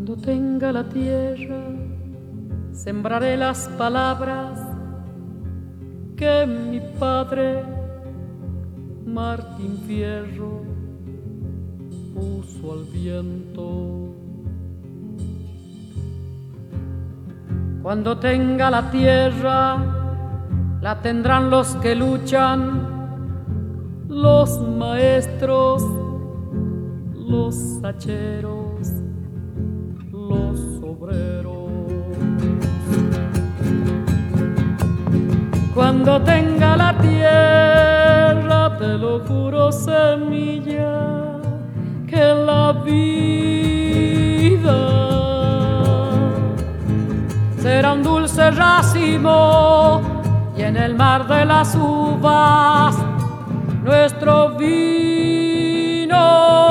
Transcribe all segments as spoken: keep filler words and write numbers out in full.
Cuando tenga la tierra, sembraré las palabras que mi padre Martín Fierro puso al viento. Cuando tenga la tierra, la tendrán los que luchan, los maestros, los hacheros, los obreros. Cuando tenga la tierra, te lo juro, semilla, que la vida será un dulce racimo y en el mar de las uvas nuestro vino.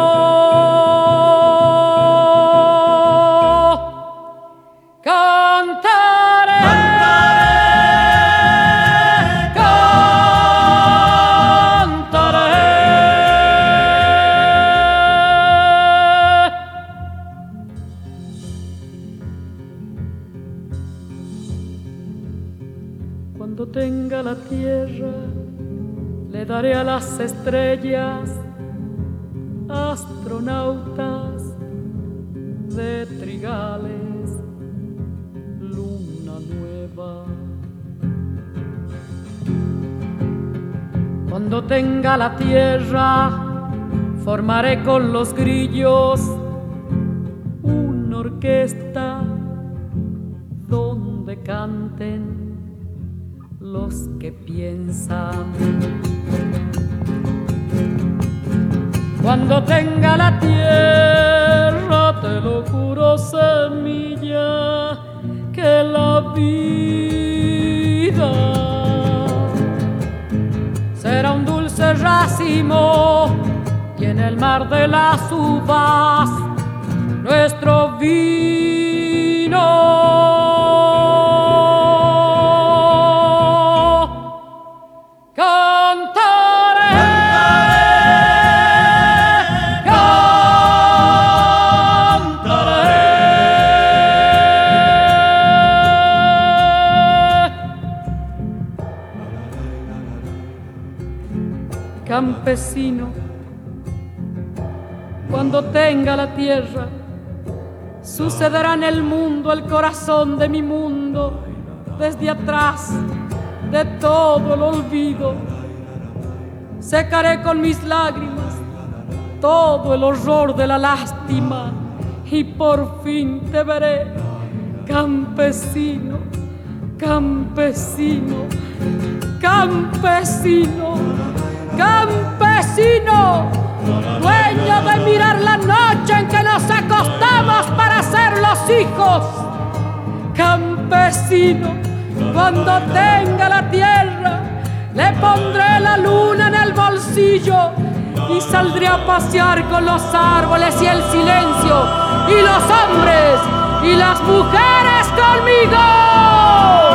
Cuando tenga la tierra, le daré a las estrellas astronautas de trigales, luna nueva. Cuando tenga la tierra, formaré con los grillos una orquesta donde canten los que piensan. Cuando tenga la tierra, te lo juro, semilla, que la vida será un dulce racimo y en el mar de las uvas nuestro vino. Campesino, cuando tenga la tierra, sucederá en el mundo el corazón de mi mundo, desde atrás de todo el olvido. Secaré con mis lágrimas todo el horror de la lástima y por fin te veré, campesino, campesino, campesino. Campesino, dueño de mirar la noche en que nos acostamos para ser los hijos. Campesino, cuando tenga la tierra, le pondré la luna en el bolsillo y saldré a pasear con los árboles y el silencio, y los hombres y las mujeres conmigo.